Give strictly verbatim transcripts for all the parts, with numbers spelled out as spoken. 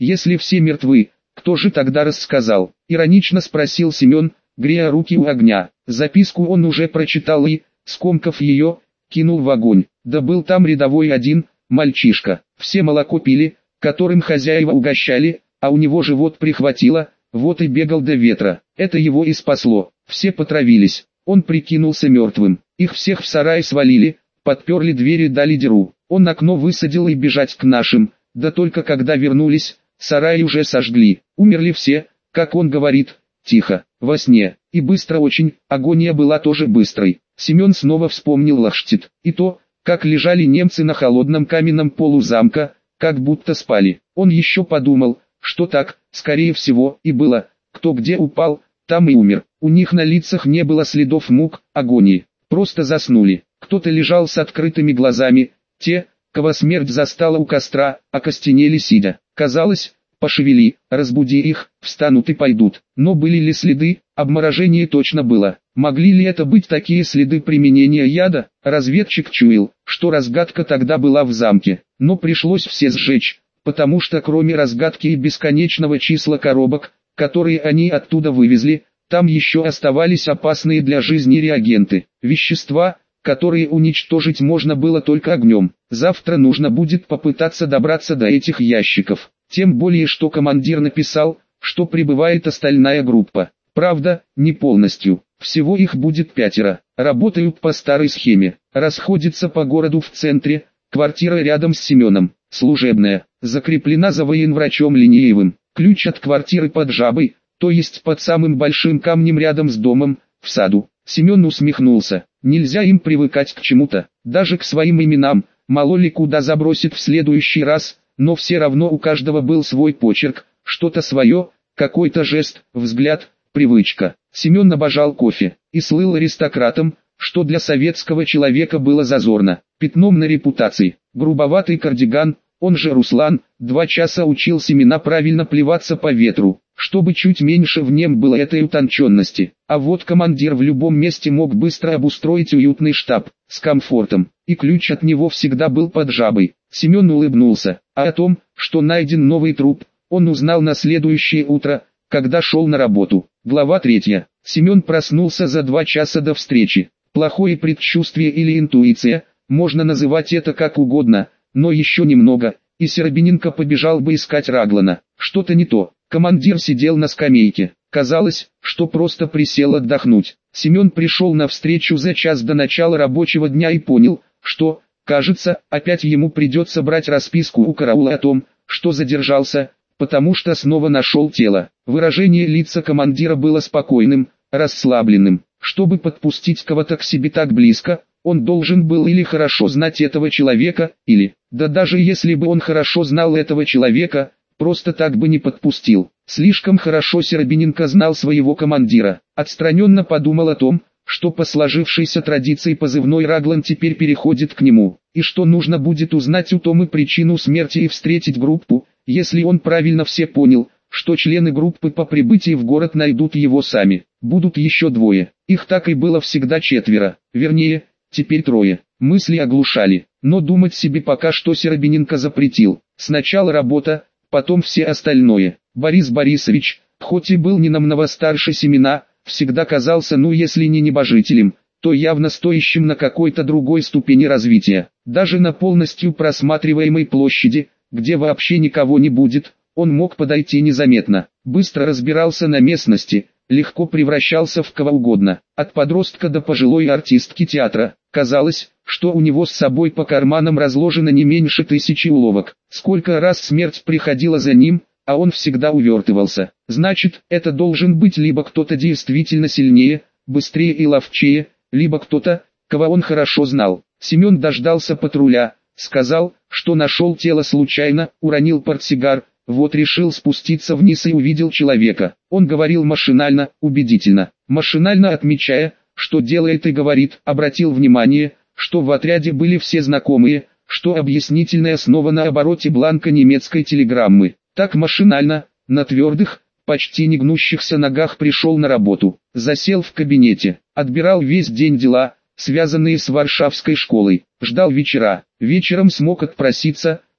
Если все мертвы, кто же тогда рассказал? Иронично спросил Семен, грея руки у огня. Записку он уже прочитал и, скомкав ее, кинул в огонь. Да был там рядовой один, мальчишка. Все молоко пили, которым хозяева угощали, а у него живот прихватило, вот и бегал до ветра. Это его и спасло. Все потравились. Он прикинулся мертвым. Их всех в сарай свалили, подперли двери, дали дыру. Он окно высадил и бежать к нашим. Да только когда вернулись, сарай уже сожгли. Умерли все, как он говорит, тихо, во сне. И быстро очень, агония была тоже быстрой. Семен снова вспомнил Лахштит. И то, как лежали немцы на холодном каменном полу замка, как будто спали. Он еще подумал, что так, скорее всего, и было. Кто где упал, там и умер. У них на лицах не было следов мук, агонии. Просто заснули. Кто-то лежал с открытыми глазами. Те, кого смерть застала у костра, окостенели сидя. Казалось, пошевели, разбуди их, встанут и пойдут. Но были ли следы? Обморожение точно было. Могли ли это быть такие следы применения яда? Разведчик чуял, что разгадка тогда была в замке. Но пришлось все сжечь, потому что кроме разгадки и бесконечного числа коробок, которые они оттуда вывезли, там еще оставались опасные для жизни реагенты. Вещества, которые уничтожить можно было только огнем. Завтра нужно будет попытаться добраться до этих ящиков. Тем более, что командир написал, что прибывает остальная группа. Правда, не полностью. Всего их будет пятеро. Работают по старой схеме. Расходятся по городу в центре. Квартира рядом с Семеном. Служебная. Закреплена за военврачом Линеевым. Ключ от квартиры под Жабой, то есть под самым большим камнем рядом с домом, в саду. Семен усмехнулся. Нельзя им привыкать к чему-то, даже к своим именам. Мало ли куда забросит в следующий раз, но все равно у каждого был свой почерк, что-то свое, какой-то жест, взгляд, привычка. Семен обожал кофе и слыл аристократом, что для советского человека было зазорно. Пятном на репутации. Грубоватый кардиган, он же Руслан, два часа учил Семена правильно плеваться по ветру, чтобы чуть меньше в нем было этой утонченности. А вот командир в любом месте мог быстро обустроить уютный штаб, с комфортом, и ключ от него всегда был под Жабой. Семен улыбнулся, а о том, что найден новый труп, он узнал на следующее утро, когда шел на работу. Глава третья. Семен проснулся за два часа до встречи. Плохое предчувствие или интуиция, можно называть это как угодно, но еще немного, и Серебряненко побежал бы искать Раглана. Что-то не то. Командир сидел на скамейке. Казалось, что просто присел отдохнуть. Семен пришел на встречу за час до начала рабочего дня и понял, что, кажется, опять ему придется брать расписку у караула о том, что задержался, потому что снова нашел тело. Выражение лица командира было спокойным, расслабленным. Чтобы подпустить кого-то к себе так близко, он должен был или хорошо знать этого человека, или, да даже если бы он хорошо знал этого человека, просто так бы не подпустил. Слишком хорошо Серебряненко знал своего командира. Отстраненно подумал о том, что по сложившейся традиции позывной Раглан теперь переходит к нему, и что нужно будет узнать у Томы причину смерти и встретить группу, если он правильно все понял, что члены группы по прибытии в город найдут его сами. Будут еще двое. Их так и было всегда четверо, вернее, теперь трое. Мысли оглушали, но думать себе пока что Серебряненко запретил. Сначала работа, потом все остальное. Борис Борисович, хоть и был не намного старше Семена, всегда казался ну если не небожителем, то явно стоящим на какой-то другой ступени развития. Даже на полностью просматриваемой площади, где вообще никого не будет, он мог подойти незаметно. Быстро разбирался на местности, легко превращался в кого угодно. От подростка до пожилой артистки театра. Казалось, что у него с собой по карманам разложено не меньше тысячи уловок. Сколько раз смерть приходила за ним, а он всегда увертывался. Значит, это должен быть либо кто-то действительно сильнее, быстрее и ловчее, либо кто-то, кого он хорошо знал. Семен дождался патруля, сказал, что нашел тело случайно, уронил портсигар, вот решил спуститься вниз и увидел человека. Он говорил машинально, убедительно, машинально отмечая, что делает и говорит, обратил внимание, что в отряде были все знакомые, что объяснительная основа на обороте бланка немецкой телеграммы. Так машинально, на твердых, почти не гнущихся ногах пришел на работу, засел в кабинете, отбирал весь день дела, связанные с Варшавской школой, ждал вечера, вечером смог отпроситься,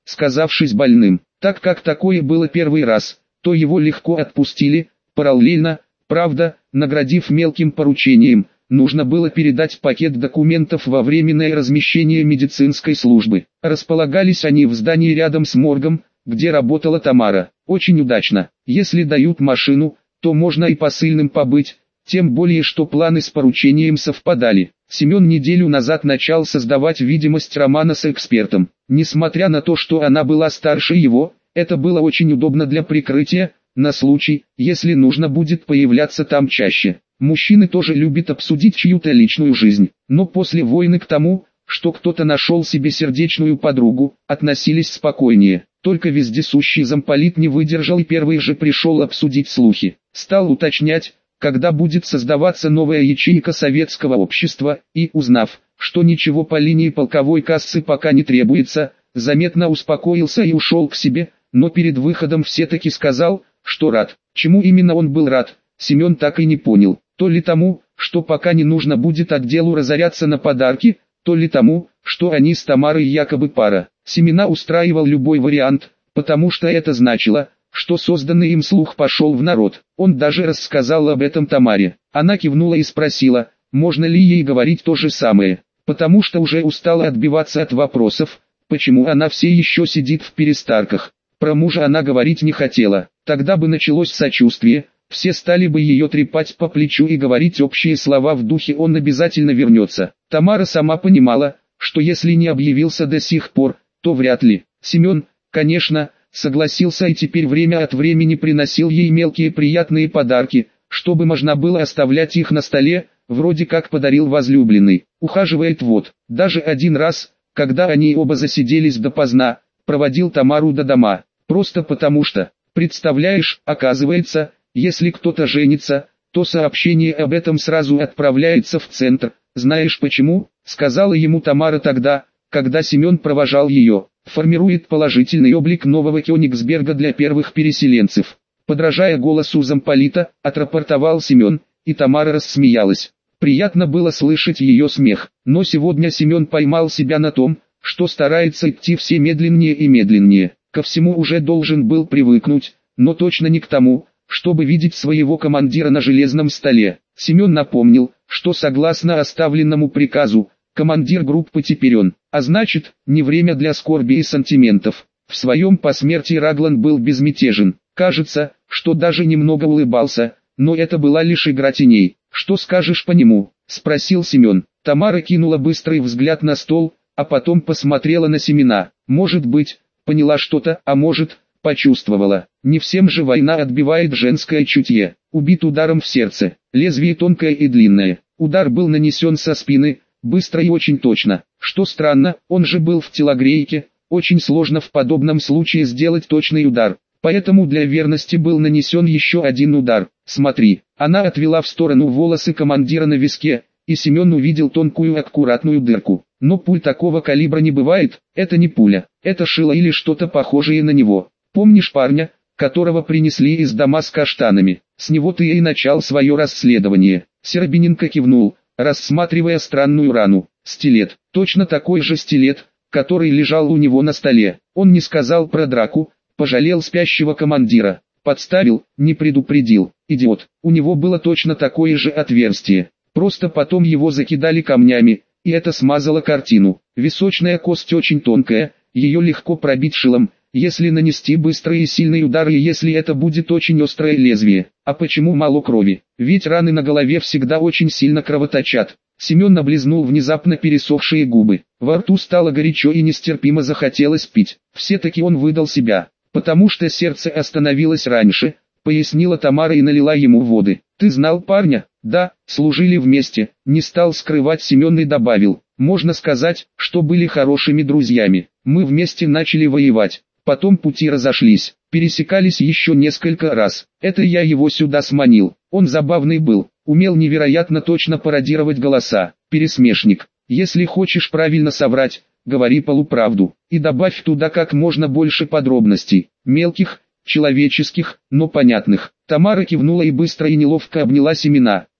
сказавшись больным. Так как такое было первый раз, то его легко отпустили, параллельно, правда, наградив мелким поручением. Нужно было передать пакет документов во временное размещение медицинской службы. Располагались они в здании рядом с моргом, где работала Тамара. Очень удачно. Если дают машину, то можно и посыльным побыть, тем более что планы с поручением совпадали. Семен неделю назад начал создавать видимость романа с экспертом. Несмотря на то, что она была старше его, это было очень удобно для прикрытия, на случай, если нужно будет появляться там чаще. Мужчины тоже любят обсудить чью-то личную жизнь, но после войны к тому, что кто-то нашел себе сердечную подругу, относились спокойнее. Только вездесущий замполит не выдержал и первый же пришел обсудить слухи. Стал уточнять, когда будет создаваться новая ячейка советского общества, и, узнав, что ничего по линии полковой кассы пока не требуется, заметно успокоился и ушел к себе, но перед выходом все-таки сказал, что рад. Чему именно он был рад, Семен так и не понял. То ли тому, что пока не нужно будет отделу разоряться на подарки, то ли тому, что они с Тамарой якобы пара. Семена устраивал любой вариант, потому что это значило, что созданный им слух пошел в народ. Он даже рассказал об этом Тамаре. Она кивнула и спросила, можно ли ей говорить то же самое, потому что уже устала отбиваться от вопросов, почему она все еще сидит в перестарках. Про мужа она говорить не хотела, тогда бы началось сочувствие, все стали бы ее трепать по плечу и говорить общие слова в духе «он обязательно вернется». Тамара сама понимала, что если не объявился до сих пор, то вряд ли. Семен, конечно, согласился и теперь время от времени приносил ей мелкие приятные подарки, чтобы можно было оставлять их на столе, вроде как подарил возлюбленный. Ухаживает вот, даже один раз, когда они оба засиделись допоздна, проводил Тамару до дома, просто потому что, представляешь, оказывается, если кто-то женится, то сообщение об этом сразу отправляется в центр. Знаешь почему? Сказала ему Тамара тогда, когда Семен провожал ее. Формирует положительный облик нового Кёнигсберга для первых переселенцев. Подражая голосу замполита, отрапортовал Семен, и Тамара рассмеялась. Приятно было слышать ее смех, но сегодня Семен поймал себя на том, что старается идти все медленнее и медленнее. Ко всему уже должен был привыкнуть, но точно не к тому, чтобы видеть своего командира на железном столе. Семен напомнил, что согласно оставленному приказу, командир группы теперь он, а значит, не время для скорби и сантиментов. В своем посмертии Раглан был безмятежен, кажется, что даже немного улыбался, но это была лишь игра теней. «Что скажешь по нему?» – спросил Семен. Тамара кинула быстрый взгляд на стол, а потом посмотрела на Семена. Может быть, поняла что-то, а может, почувствовала. Не всем же война отбивает женское чутье. Убит ударом в сердце, лезвие тонкое и длинное. Удар был нанесен со спины, быстро и очень точно. Что странно, он же был в телогрейке, очень сложно в подобном случае сделать точный удар. Поэтому для верности был нанесен еще один удар. Смотри, она отвела в сторону волосы командира на виске, и Семен увидел тонкую аккуратную дырку. Но пуль такого калибра не бывает, это не пуля, это шило или что-то похожее на него. Помнишь парня, которого принесли из дома с каштанами? С него ты и начал свое расследование. Сербиненко кивнул, рассматривая странную рану. Стилет, точно такой же стилет, который лежал у него на столе. Он не сказал про драку, пожалел спящего командира, подставил, не предупредил. Идиот, у него было точно такое же отверстие. Просто потом его закидали камнями, и это смазало картину. Височная кость очень тонкая, ее легко пробить шилом, если нанести быстрый и сильный удар и если это будет очень острое лезвие. А почему мало крови? Ведь раны на голове всегда очень сильно кровоточат. Семен облизнул внезапно пересохшие губы. Во рту стало горячо и нестерпимо захотелось пить. Все-таки он выдал себя, потому что сердце остановилось раньше, пояснила Тамара и налила ему воды. Ты знал парня? Да, служили вместе. Не стал скрывать Семен и добавил. Можно сказать, что были хорошими друзьями. Мы вместе начали воевать. Потом пути разошлись, пересекались еще несколько раз. Это я его сюда сманил. Он забавный был, умел невероятно точно пародировать голоса. Пересмешник. Если хочешь правильно соврать, говори полуправду. И добавь туда как можно больше подробностей. Мелких, человеческих, но понятных. Тамара кивнула и быстро и неловко обняла Семена.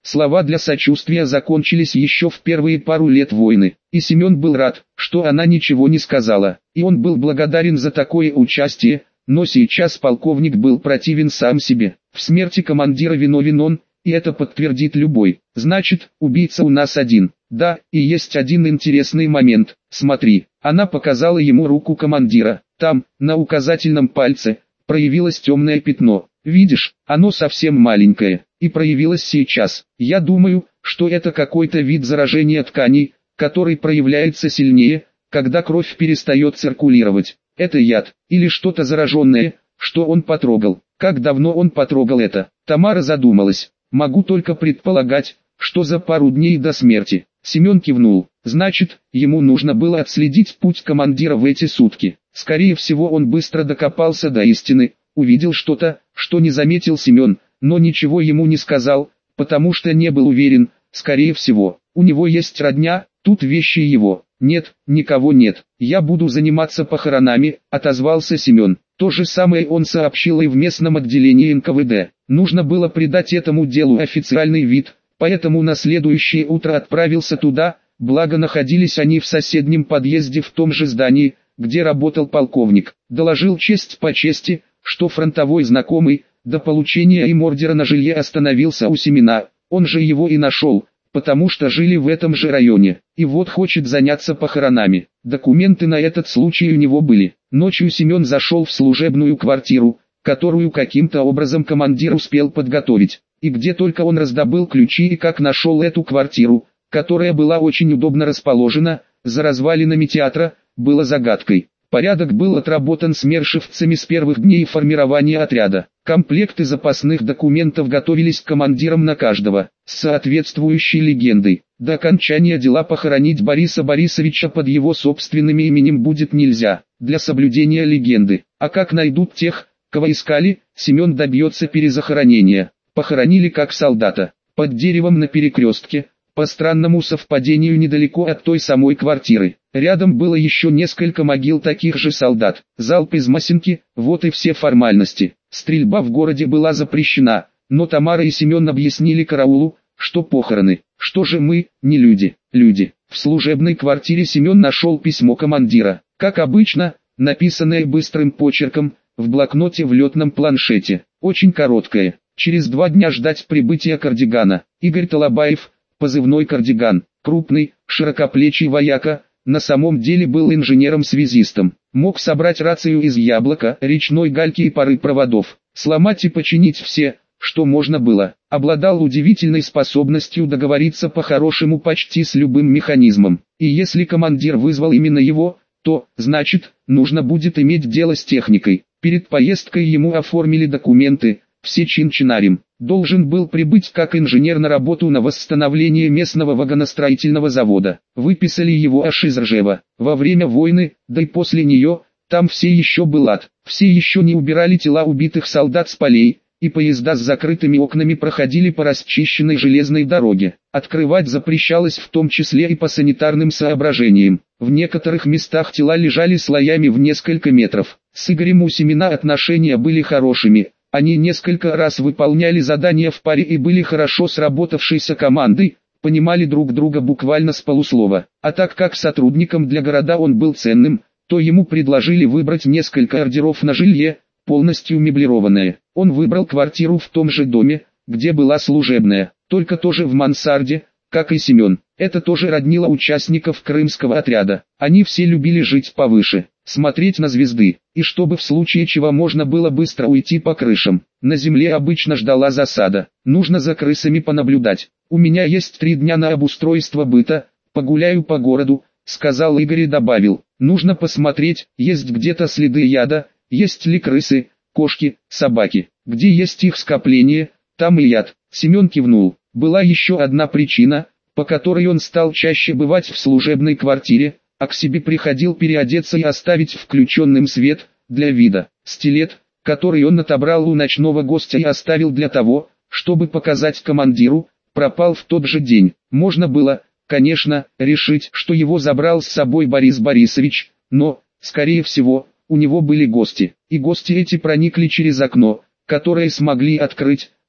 Слова для сочувствия закончились еще в первые пару лет войны, и Семен был рад, что она ничего не сказала, и он был благодарен за такое участие, но сейчас полковник был противен сам себе. В смерти командира виновен он, и это подтвердит любой. Значит, убийца у нас один. Да, и есть один интересный момент. Смотри, она показала ему руку командира. Там, на указательном пальце, проявилось темное пятно. Видишь, оно совсем маленькое, и проявилось сейчас. Я думаю, что это какой-то вид заражения тканей, который проявляется сильнее, когда кровь перестает циркулировать. Это яд, или что-то зараженное, что он потрогал. Как давно он потрогал это? Тамара задумалась. Могу только предполагать, что за пару дней до смерти. Семен кивнул. Значит, ему нужно было отследить путь командира в эти сутки. Скорее всего, он быстро докопался до истины, увидел что-то, что не заметил Семен, но ничего ему не сказал, потому что не был уверен. Скорее всего, у него есть родня, тут вещи его. Нет, никого нет. Я буду заниматься похоронами, отозвался Семен. То же самое он сообщил и в местном отделении эн ка вэ дэ. Нужно было придать этому делу официальный вид, поэтому на следующее утро отправился туда, благо находились они в соседнем подъезде в том же здании, где работал полковник. Доложил честь по чести, что фронтовой знакомый, до получения им ордера на жилье остановился у Семена, он же его и нашел, потому что жили в этом же районе, и вот хочет заняться похоронами. Документы на этот случай у него были. Ночью Семен зашел в служебную квартиру, которую каким-то образом командир успел подготовить, и где только он раздобыл ключи и как нашел эту квартиру, которая была очень удобно расположена, за развалинами театра, было загадкой. Порядок был отработан смершевцами с первых дней формирования отряда. Комплекты запасных документов готовились командиром на каждого, с соответствующей легендой. До окончания дела похоронить Бориса Борисовича под его собственным именем будет нельзя, для соблюдения легенды. А как найдут тех, кого искали, Семен добьется перезахоронения. Похоронили как солдата, под деревом на перекрестке, по странному совпадению недалеко от той самой квартиры. Рядом было еще несколько могил таких же солдат. Залп из Масинки, вот и все формальности. Стрельба в городе была запрещена, но Тамара и Семен объяснили караулу, что похороны. Что же мы, не люди, люди. В служебной квартире Семен нашел письмо командира. Как обычно, написанное быстрым почерком, в блокноте в летном планшете. Очень короткое. Через два дня ждать прибытия Кардигана. Игорь Толобаев, позывной Кардиган, крупный, широкоплечий вояка, на самом деле был инженером-связистом. Мог собрать рацию из яблока, речной гальки и пары проводов, сломать и починить все, что можно было. Обладал удивительной способностью договориться по-хорошему почти с любым механизмом. И если командир вызвал именно его, то, значит, нужно будет иметь дело с техникой. Перед поездкой ему оформили документы, все чин-чинарем. Должен был прибыть как инженер на работу на восстановление местного вагоностроительного завода. Выписали его аж из Ржева. Во время войны, да и после нее, там все еще был ад. Все еще не убирали тела убитых солдат с полей, и поезда с закрытыми окнами проходили по расчищенной железной дороге. Открывать запрещалось в том числе и по санитарным соображениям. В некоторых местах тела лежали слоями в несколько метров. С Игорем у Семена отношения были хорошими. Они несколько раз выполняли задания в паре и были хорошо сработавшейся командой, понимали друг друга буквально с полуслова. А так как сотрудником для города он был ценным, то ему предложили выбрать несколько ордеров на жилье, полностью меблированное. Он выбрал квартиру в том же доме, где была служебная, только тоже в мансарде, как и Семен. Это тоже роднило участников крымского отряда. Они все любили жить повыше, смотреть на звезды, и чтобы в случае чего можно было быстро уйти по крышам. На земле обычно ждала засада, нужно за крысами понаблюдать. У меня есть три дня на обустройство быта, погуляю по городу, сказал Игорь и добавил. Нужно посмотреть, есть где-то следы яда, есть ли крысы, кошки, собаки. Где есть их скопление, там и яд. Семен кивнул. Была еще одна причина, по которой он стал чаще бывать в служебной квартире, а к себе приходил переодеться и оставить включенным свет, для вида. Стилет, который он отобрал у ночного гостя и оставил для того, чтобы показать командиру, пропал в тот же день. Можно было, конечно, решить, что его забрал с собой Борис Борисович, но, скорее всего, у него были гости, и гости эти проникли через окно, которое смогли открыть,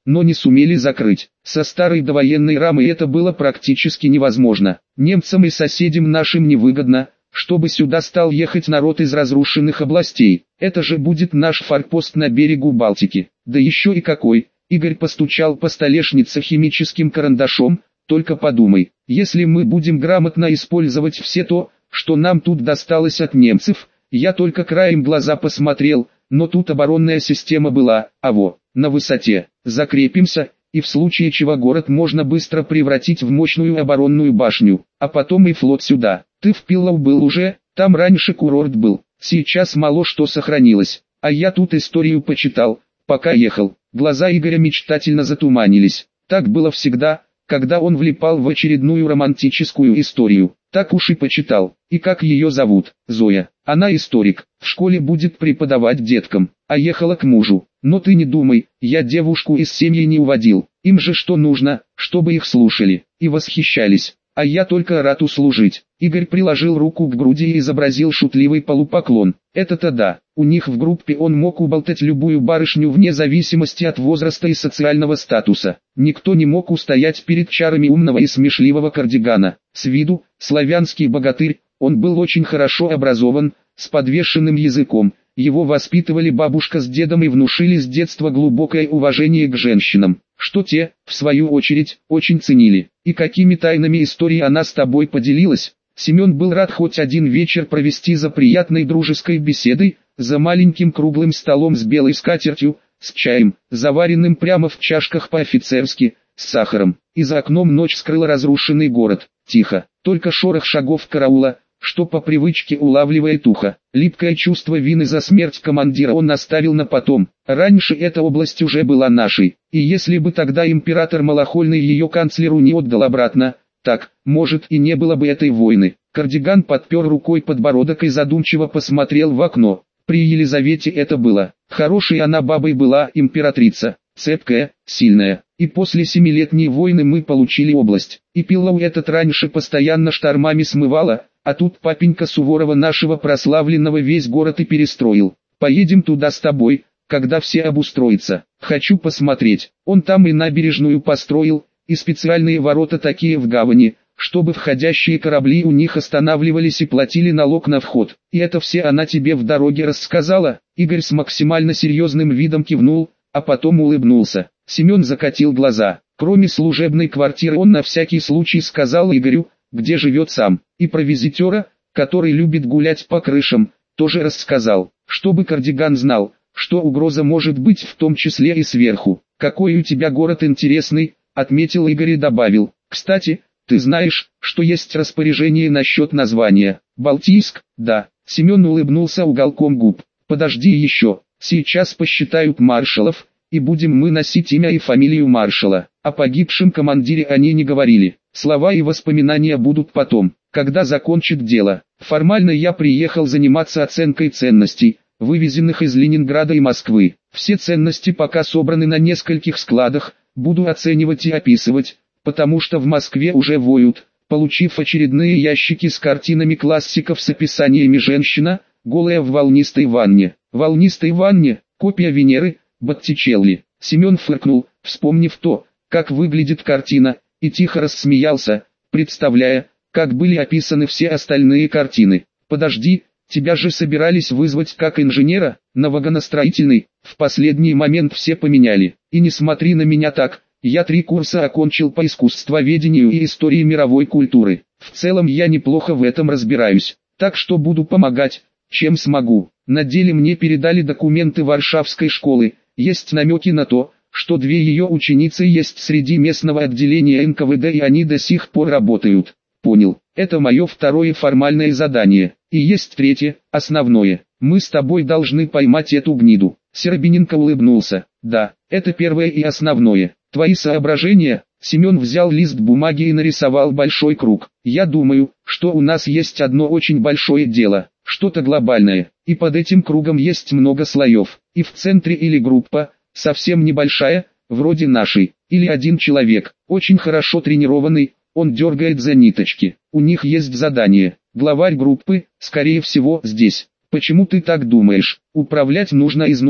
но не сумели закрыть. Со старой довоенной рамой это было практически невозможно. Немцам и соседям нашим невыгодно, чтобы сюда стал ехать народ из разрушенных областей. Это же будет наш форпост на берегу Балтики. Да еще и какой. Игорь постучал по столешнице химическим карандашом. Только подумай, если мы будем грамотно использовать все то, что нам тут досталось от немцев. Я только краем глаза посмотрел, но тут оборонная система была, а во, на высоте. Закрепимся, и в случае чего город можно быстро превратить в мощную оборонную башню, а потом и флот сюда. Ты в Пиллоу был уже, там раньше курорт был, сейчас мало что сохранилось, а я тут историю почитал, пока ехал. Глаза Игоря мечтательно затуманились. Так было всегда, когда он влипал в очередную романтическую историю. Так уж и почитал. И как ее зовут? Зоя. Она историк, в школе будет преподавать деткам, а ехала к мужу. Но ты не думай, я девушку из семьи не уводил. Им же что нужно, чтобы их слушали и восхищались. А я только рад услужить. Игорь приложил руку к груди и изобразил шутливый полупоклон. Это-то да, у них в группе он мог уболтать любую барышню вне зависимости от возраста и социального статуса. Никто не мог устоять перед чарами умного и смешливого кардигана. С виду, славянский богатырь, он был очень хорошо образован, с подвешенным языком. Его воспитывали бабушка с дедом и внушили с детства глубокое уважение к женщинам, что те, в свою очередь, очень ценили. И какими тайнами истории она с тобой поделилась? Семен был рад хоть один вечер провести за приятной дружеской беседой, за маленьким круглым столом с белой скатертью, с чаем, заваренным прямо в чашках по-офицерски, с сахаром. И за окном ночь скрыла разрушенный город. Тихо, только шорох шагов караула, что по привычке улавливает ухо. Липкое чувство вины за смерть командира он оставил на потом. Раньше эта область уже была нашей, и если бы тогда император Малахольный ее канцлеру не отдал обратно, так, может, и не было бы этой войны. Кардиган подпер рукой подбородок и задумчиво посмотрел в окно. При Елизавете это было. Хорошей она бабой была, императрица, цепкая, сильная. И после семилетней войны мы получили область. И Пиллоу этот раньше постоянно штормами смывало, а тут папенька Суворова нашего прославленного весь город и перестроил. Поедем туда с тобой, когда все обустроятся. Хочу посмотреть. Он там и набережную построил, и специальные ворота такие в гавани, чтобы входящие корабли у них останавливались и платили налог на вход. И это все она тебе в дороге рассказала? Игорь с максимально серьезным видом кивнул, а потом улыбнулся. Семен закатил глаза. Кроме служебной квартиры он на всякий случай сказал Игорю, где живет сам, и про визитера, который любит гулять по крышам, тоже рассказал, чтобы кардиган знал, что угроза может быть в том числе и сверху. «Какой у тебя город интересный», — отметил Игорь и добавил. «Кстати, ты знаешь, что есть распоряжение насчет названия? Балтийск?» «Да». Семен улыбнулся уголком губ. «Подожди еще, сейчас посчитают маршалов, и будем мы носить имя и фамилию маршала. О погибшем командире они не говорили. Слова и воспоминания будут потом, когда закончат дело. Формально я приехал заниматься оценкой ценностей, вывезенных из Ленинграда и Москвы. Все ценности пока собраны на нескольких складах, буду оценивать и описывать, потому что в Москве уже воют, получив очередные ящики с картинами классиков с описаниями женщина, голая в волнистой ванне. Волнистой ванне, копия Венеры, Боттичелли. Семен фыркнул, вспомнив то, как выглядит картина, и тихо рассмеялся, представляя, как были описаны все остальные картины. «Подожди, тебя же собирались вызвать как инженера, на вагоностроительный, в последний момент все поменяли. И не смотри на меня так, я три курса окончил по искусствоведению и истории мировой культуры. В целом я неплохо в этом разбираюсь, так что буду помогать, чем смогу». На деле мне передали документы Варшавской школы, есть намеки на то, что две ее ученицы есть среди местного отделения эн ка вэ дэ и они до сих пор работают. Понял, это мое второе формальное задание. И есть третье, основное. Мы с тобой должны поймать эту гниду. Серебряненко улыбнулся. Да, это первое и основное. Твои соображения? Семен взял лист бумаги и нарисовал большой круг. Я думаю, что у нас есть одно очень большое дело, что-то глобальное. И под этим кругом есть много слоев. И в центре или группа, совсем небольшая, вроде нашей, или один человек, очень хорошо тренированный, он дергает за ниточки. У них есть задание. Главарь группы, скорее всего, здесь. Почему ты так думаешь? Управлять нужно изнутри.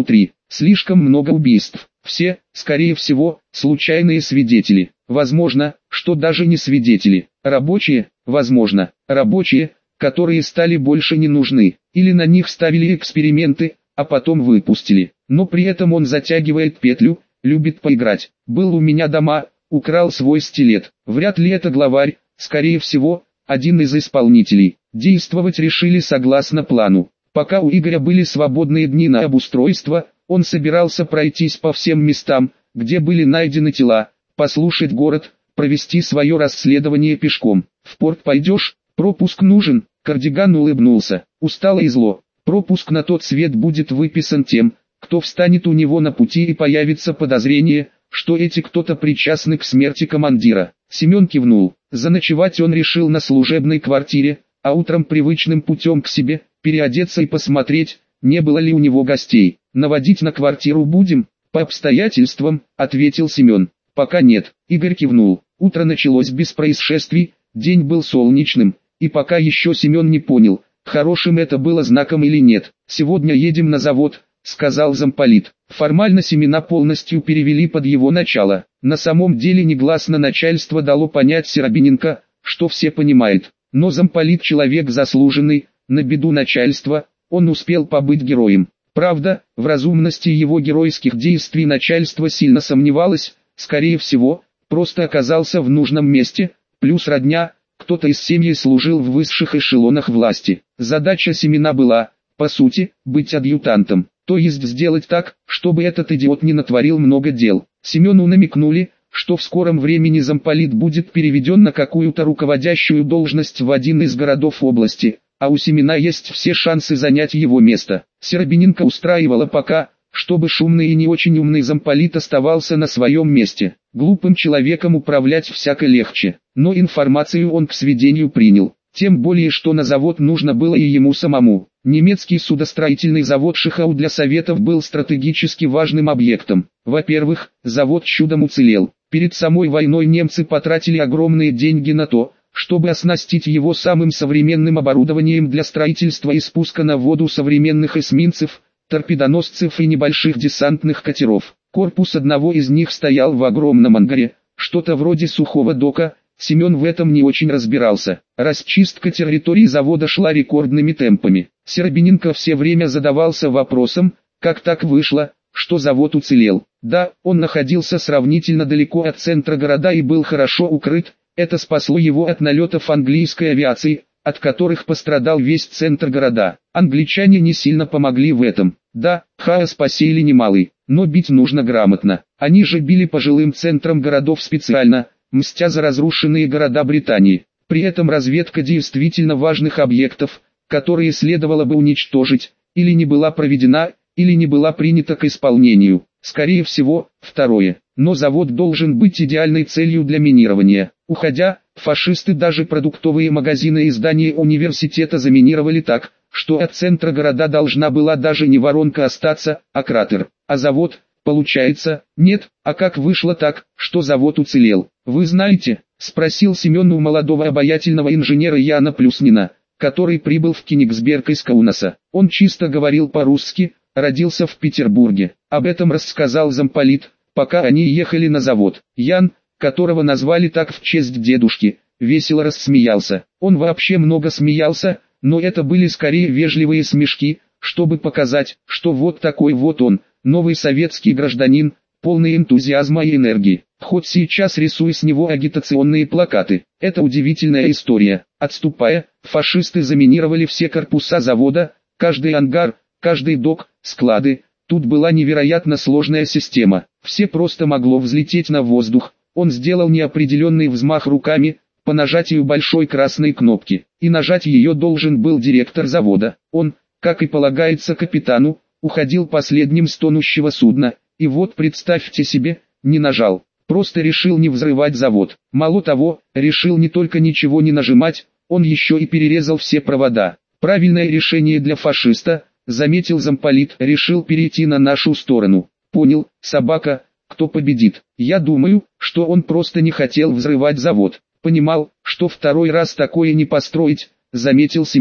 Слишком много убийств. Все, скорее всего, случайные свидетели. Возможно, что даже не свидетели. Рабочие, возможно, рабочие, которые стали больше не нужны. Или на них ставили эксперименты, а потом выпустили. Но при этом он затягивает петлю, любит поиграть. Был у меня дома, украл свой стилет. Вряд ли это главарь, скорее всего, один из исполнителей. Действовать решили согласно плану. Пока у Игоря были свободные дни на обустройство, он собирался пройтись по всем местам, где были найдены тела, послушать город, провести свое расследование пешком. В порт пойдешь? Пропуск нужен? Кардиган улыбнулся. Устало и зло. Пропуск на тот свет будет выписан тем, кто встанет у него на пути, и появится подозрение, что эти кто-то причастны к смерти командира. Семен кивнул. Заночевать он решил на служебной квартире, а утром привычным путем к себе, переодеться и посмотреть, не было ли у него гостей. «Наводить на квартиру будем?» «По обстоятельствам», — ответил Семен. «Пока нет». Игорь кивнул. Утро началось без происшествий, день был солнечным, и пока еще Семен не понял, хорошим это было знаком или нет. «Сегодня едем на завод», — сказал замполит. Формально семена полностью перевели под его начало. На самом деле негласно начальство дало понять Серебряненко, что все понимают. Но замполит человек заслуженный, на беду начальства, он успел побыть героем. Правда, в разумности его геройских действий начальство сильно сомневалось, скорее всего, просто оказался в нужном месте, плюс родня, кто-то из семьи служил в высших эшелонах власти. Задача Семена была, по сути, быть адъютантом, то есть сделать так, чтобы этот идиот не натворил много дел. Семену намекнули, что в скором времени замполит будет переведен на какую-то руководящую должность в один из городов области, а у Семена есть все шансы занять его место. Серебряненко устраивало пока, чтобы шумный и не очень умный замполит оставался на своем месте. Глупым человеком управлять всяко легче, но информацию он к сведению принял. Тем более, что на завод нужно было и ему самому. Немецкий судостроительный завод Шихау для Советов был стратегически важным объектом. Во-первых, завод чудом уцелел. Перед самой войной немцы потратили огромные деньги на то, чтобы оснастить его самым современным оборудованием для строительства и спуска на воду современных эсминцев, торпедоносцев и небольших десантных катеров. Корпус одного из них стоял в огромном ангаре, что-то вроде сухого дока. Семен в этом не очень разбирался. Расчистка территории завода шла рекордными темпами. Серебряненко все время задавался вопросом, как так вышло, что завод уцелел. Да, он находился сравнительно далеко от центра города и был хорошо укрыт, это спасло его от налетов английской авиации, от которых пострадал весь центр города. Англичане не сильно помогли в этом. Да, хаос посеяли немалый, но бить нужно грамотно. Они же били по жилым центрам городов специально, мстя за разрушенные города Британии. При этом разведка действительно важных объектов, которые следовало бы уничтожить, или не была проведена, или не была принята к исполнению. Скорее всего, второе. Но завод должен быть идеальной целью для минирования. Уходя, фашисты даже продуктовые магазины и здания университета заминировали так, что от центра города должна была даже не воронка остаться, а кратер. А завод, получается, нет. А как вышло так, что завод уцелел? Вы знаете? Спросил Семен у молодого обаятельного инженера Яна Плюснина, который прибыл в Кенигсберг из Каунаса. Он чисто говорил по-русски, родился в Петербурге. Об этом рассказал замполит, пока они ехали на завод. Ян, которого назвали так в честь дедушки, весело рассмеялся. Он вообще много смеялся, но это были скорее вежливые смешки, чтобы показать, что вот такой вот он, новый советский гражданин, полный энтузиазма и энергии. Хоть сейчас рисуй с него агитационные плакаты. Это удивительная история. Отступая, фашисты заминировали все корпуса завода, каждый ангар, каждый док, склады. Тут была невероятно сложная система. Все просто могло взлететь на воздух. Он сделал неопределенный взмах руками, по нажатию большой красной кнопки. И нажать ее должен был директор завода. Он, как и полагается капитану, уходил последним с тонущего судна. И вот представьте себе, не нажал. Просто решил не взрывать завод. Мало того, решил не только ничего не нажимать, он еще и перерезал все провода. Правильное решение для фашиста, заметил замполит, решил перейти на нашу сторону. Понял, собака, кто победит. Я думаю, что он просто не хотел взрывать завод. Понимал, что второй раз такое не построить, заметил Семен.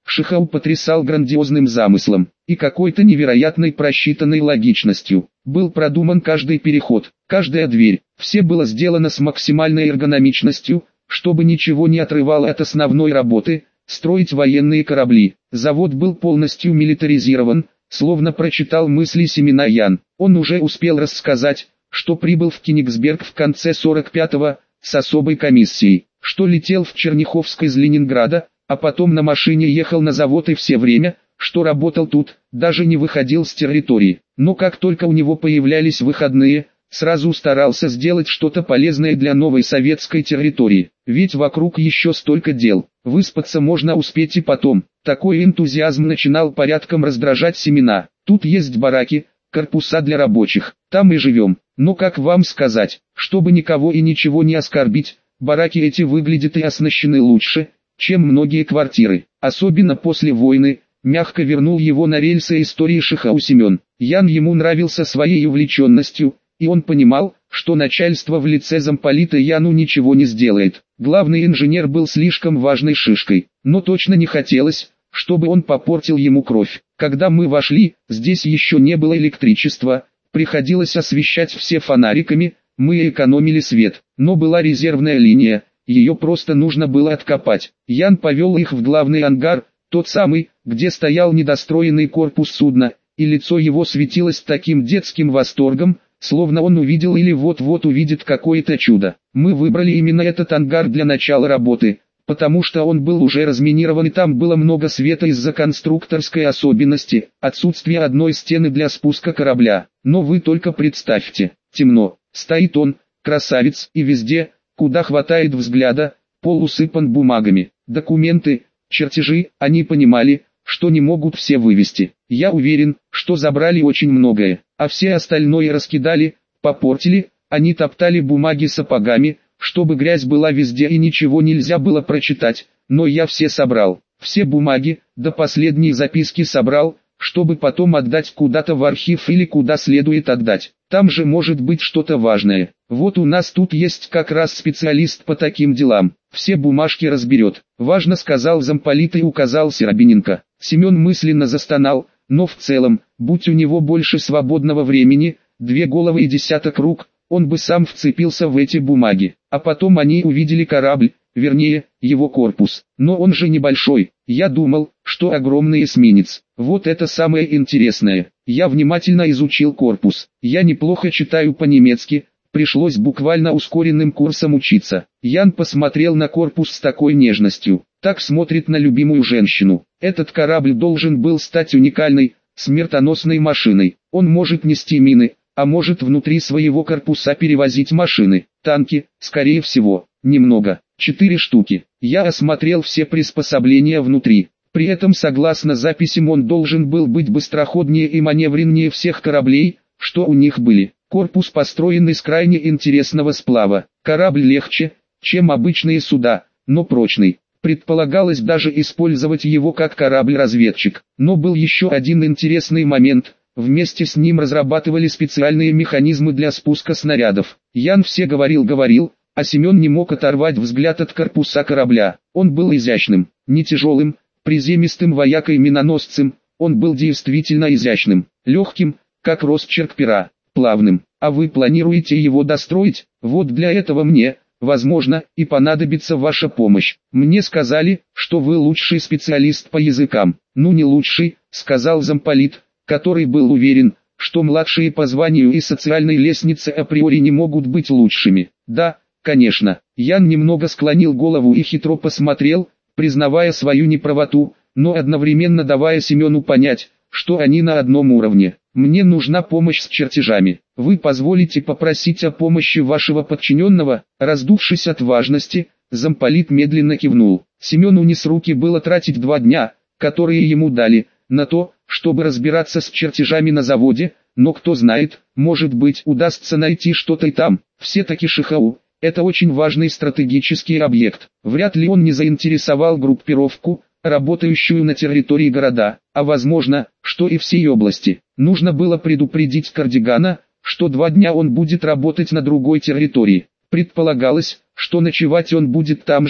Шихау потрясал грандиозным замыслом и какой-то невероятной просчитанной логичностью. Был продуман каждый переход, каждая дверь, все было сделано с максимальной эргономичностью, чтобы ничего не отрывало от основной работы – строить военные корабли. Завод был полностью милитаризирован, словно прочитал мысли Семена Ян. Он уже успел рассказать, что прибыл в Кенигсберг в конце сорок пятого с особой комиссией, что летел в Черняховск из Ленинграда, а потом на машине ехал на завод и все время, что работал тут, даже не выходил с территории. Но как только у него появлялись выходные, сразу старался сделать что-то полезное для новой советской территории. Ведь вокруг еще столько дел, выспаться можно успеть и потом. Такой энтузиазм начинал порядком раздражать Семена. Тут есть бараки, корпуса для рабочих, там и живем. Но как вам сказать, чтобы никого и ничего не оскорбить, бараки эти выглядят и оснащены лучше, чем многие квартиры. Особенно после войны, мягко вернул его на рельсы истории Шихау Семен. Ян ему нравился своей увлеченностью, и он понимал, что начальство в лице замполита Яну ничего не сделает. Главный инженер был слишком важной шишкой, но точно не хотелось, чтобы он попортил ему кровь. Когда мы вошли, здесь еще не было электричества, приходилось освещать все фонариками, мы экономили свет, но была резервная линия, ее просто нужно было откопать. Ян повел их в главный ангар, тот самый, где стоял недостроенный корпус судна, и лицо его светилось таким детским восторгом, словно он увидел или вот-вот увидит какое-то чудо. Мы выбрали именно этот ангар для начала работы, потому что он был уже разминирован и там было много света из-за конструкторской особенности, отсутствия одной стены для спуска корабля. Но вы только представьте, темно, стоит он, красавец, и везде, куда хватает взгляда, пол усыпан бумагами, документы, чертежи. Они понимали, что не могут все вывести. Я уверен, что забрали очень многое, а все остальное раскидали, попортили. Они топтали бумаги сапогами, чтобы грязь была везде и ничего нельзя было прочитать, но я все собрал, все бумаги, до последней записки собрал, чтобы потом отдать куда-то в архив или куда следует отдать. Там же может быть что-то важное. Вот у нас тут есть как раз специалист по таким делам, все бумажки разберет. Важно, сказал замполит и указал Серобиненко. Семен мысленно застонал, но в целом, будь у него больше свободного времени, две головы и десяток рук, он бы сам вцепился в эти бумаги. А потом они увидели корабль, вернее, его корпус. Но он же небольшой. Я думал, что огромный эсминец. Вот это самое интересное. Я внимательно изучил корпус. Я неплохо читаю по-немецки, пришлось буквально ускоренным курсом учиться. Ян посмотрел на корпус с такой нежностью. Так смотрит на любимую женщину. Этот корабль должен был стать уникальной, смертоносной машиной. Он может нести мины, а может внутри своего корпуса перевозить машины, танки, скорее всего, немного, четыре штуки. Я осмотрел все приспособления внутри. При этом, согласно записям, он должен был быть быстроходнее и маневреннее всех кораблей, что у них были. Корпус построен из крайне интересного сплава. Корабль легче, чем обычные суда, но прочный. Предполагалось даже использовать его как корабль-разведчик. Но был еще один интересный момент. Вместе с ним разрабатывали специальные механизмы для спуска снарядов. Ян все говорил-говорил, а Семен не мог оторвать взгляд от корпуса корабля. Он был изящным, не тяжелым, приземистым воякой-миноносцем. Он был действительно изящным, легким, как росчерк пера, плавным. А вы планируете его достроить? Вот для этого мне, возможно, и понадобится ваша помощь. Мне сказали, что вы лучший специалист по языкам. Ну не лучший, сказал замполит, который был уверен, что младшие по званию и социальной лестнице априори не могут быть лучшими. Да, конечно. Ян немного склонил голову и хитро посмотрел, признавая свою неправоту, но одновременно давая Семену понять, что они на одном уровне. Мне нужна помощь с чертежами. Вы позволите попросить о помощи вашего подчиненного? Раздувшись от важности, замполит медленно кивнул. Семену не с руки было тратить два дня, которые ему дали, на то, чтобы разбираться с чертежами на заводе, но кто знает, может быть, удастся найти что-то и там. Все-таки Шихау – это очень важный стратегический объект. Вряд ли он не заинтересовал группировку, работающую на территории города, а возможно, что и всей области. Нужно было предупредить Кардигана, что два дня он будет работать на другой территории. Предполагалось, что ночевать он будет там же,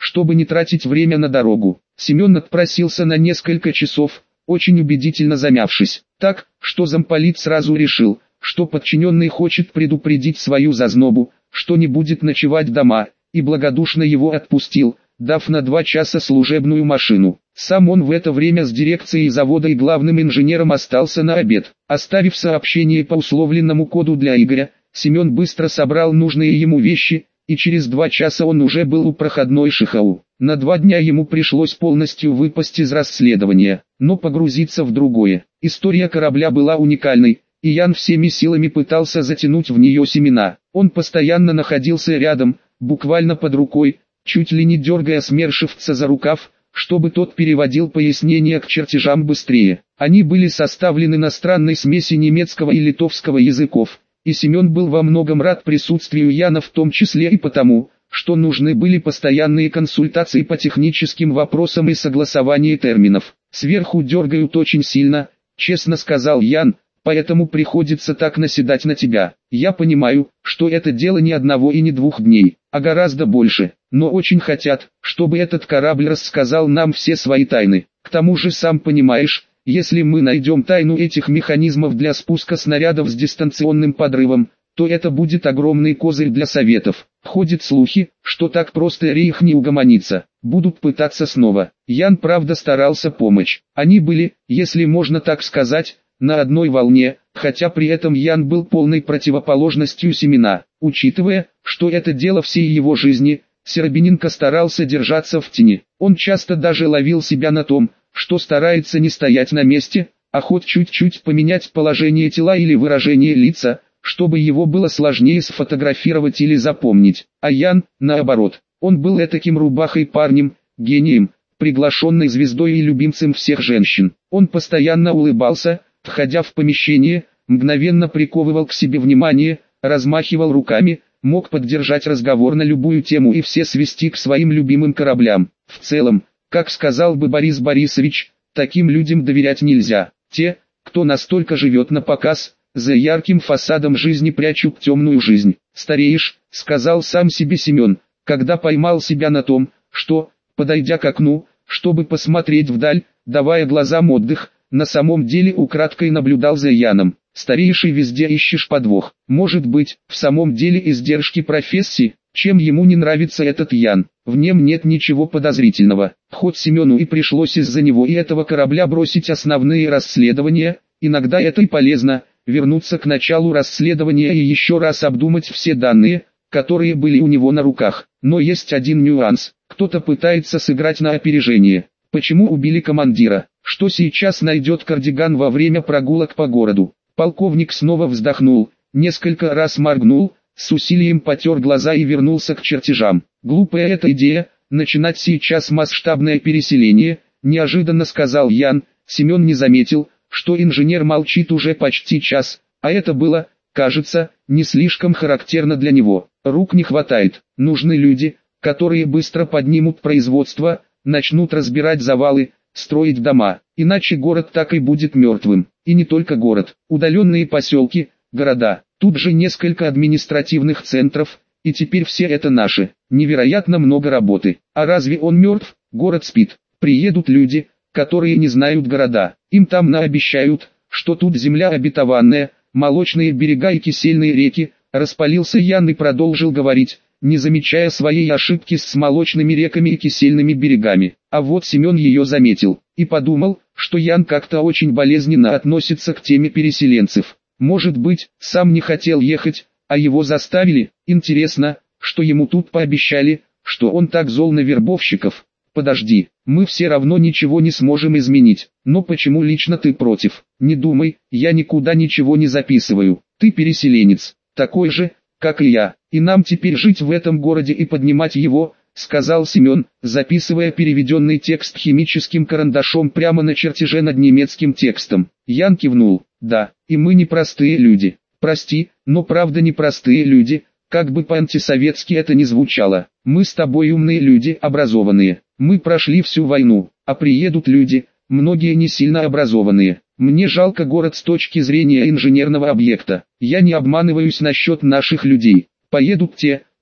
чтобы не тратить время на дорогу. Семен отпросился на несколько часов, очень убедительно замявшись, так, что замполит сразу решил, что подчиненный хочет предупредить свою зазнобу, что не будет ночевать дома, и благодушно его отпустил, дав на два часа служебную машину. Сам он в это время с дирекцией завода и главным инженером остался на обед. Оставив сообщение по условленному коду для Игоря, Семен быстро собрал нужные ему вещи, и через два часа он уже был у проходной ШХУ. На два дня ему пришлось полностью выпасть из расследования, но погрузиться в другое. История корабля была уникальной, и Ян всеми силами пытался затянуть в нее Семена. Он постоянно находился рядом, буквально под рукой, чуть ли не дергая Смершевца за рукав, чтобы тот переводил пояснения к чертежам быстрее. Они были составлены на странной смеси немецкого и литовского языков, и Семен был во многом рад присутствию Яна, в том числе и потому, что нужны были постоянные консультации по техническим вопросам и согласование терминов. «Сверху дергают очень сильно», — честно сказал Ян, «поэтому приходится так наседать на тебя. Я понимаю, что это дело не одного и не двух дней, а гораздо больше, но очень хотят, чтобы этот корабль рассказал нам все свои тайны. К тому же, сам понимаешь, если мы найдем тайну этих механизмов для спуска снарядов с дистанционным подрывом, то это будет огромный козырь для Советов. Ходят слухи, что так просто Рейх не угомонится, будут пытаться снова». Ян правда старался помочь. Они были, если можно так сказать, на одной волне, хотя при этом Ян был полной противоположностью Семена. Учитывая, что это дело всей его жизни, Серебряненко старался держаться в тени. Он часто даже ловил себя на том, что старается не стоять на месте, а хоть чуть-чуть поменять положение тела или выражение лица, чтобы его было сложнее сфотографировать или запомнить. А Ян, наоборот, он был этаким рубахой парнем, гением, приглашенной звездой и любимцем всех женщин. Он постоянно улыбался, входя в помещение, мгновенно приковывал к себе внимание, размахивал руками, мог поддержать разговор на любую тему и все свести к своим любимым кораблям. В целом, как сказал бы Борис Борисович, таким людям доверять нельзя. Те, кто настолько живет на показ, за ярким фасадом жизни прячут темную жизнь. «Стареешь», — сказал сам себе Семен, когда поймал себя на том, что, подойдя к окну, чтобы посмотреть вдаль, давая глазам отдых, на самом деле украдкой наблюдал за Яном. «Стареешь и везде ищешь подвох. Может быть, в самом деле издержки профессии? Чем ему не нравится этот Ян? В нем нет ничего подозрительного. Хоть Семену и пришлось из-за него и этого корабля бросить основные расследования, иногда это и полезно, вернуться к началу расследования и еще раз обдумать все данные, которые были у него на руках. Но есть один нюанс. Кто-то пытается сыграть на опережение. Почему убили командира? Что сейчас найдет Кардиган во время прогулок по городу?» Полковник снова вздохнул, несколько раз моргнул, с усилием потер глаза и вернулся к чертежам. «Глупая эта идея, начинать сейчас масштабное переселение», неожиданно сказал Ян. Семен не заметил, что инженер молчит уже почти час, а это было, кажется, не слишком характерно для него. «Рук не хватает, нужны люди, которые быстро поднимут производство, начнут разбирать завалы, строить дома, иначе город так и будет мертвым. И не только город, удаленные поселки, города, тут же несколько административных центров, и теперь все это наши. Невероятно много работы. А разве он мертв? Город спит. Приедут люди, которые не знают города. Им там наобещают, что тут земля обетованная, молочные берега и кисельные реки». Распалился Ян и продолжил говорить, не замечая своей ошибки с молочными реками и кисельными берегами. А вот Семен ее заметил, и подумал, что Ян как-то очень болезненно относится к теме переселенцев. Может быть, сам не хотел ехать, а его заставили. Интересно, что ему тут пообещали, что он так зол на вербовщиков. «Подожди, мы все равно ничего не сможем изменить. Но почему лично ты против? Не думай, я никуда ничего не записываю. Ты переселенец, такой же, как и я, и нам теперь жить в этом городе и поднимать его», — сказал Семен, записывая переведенный текст химическим карандашом прямо на чертеже над немецким текстом. Ян кивнул. «Да, и мы не простые люди. Прости, но правда не простые люди, как бы по-антисоветски это ни звучало. Мы с тобой умные люди, образованные. Мы прошли всю войну, а приедут люди, многие не сильно образованные. Мне жалко город с точки зрения инженерного объекта. Я не обманываюсь насчет наших людей. Поедут те,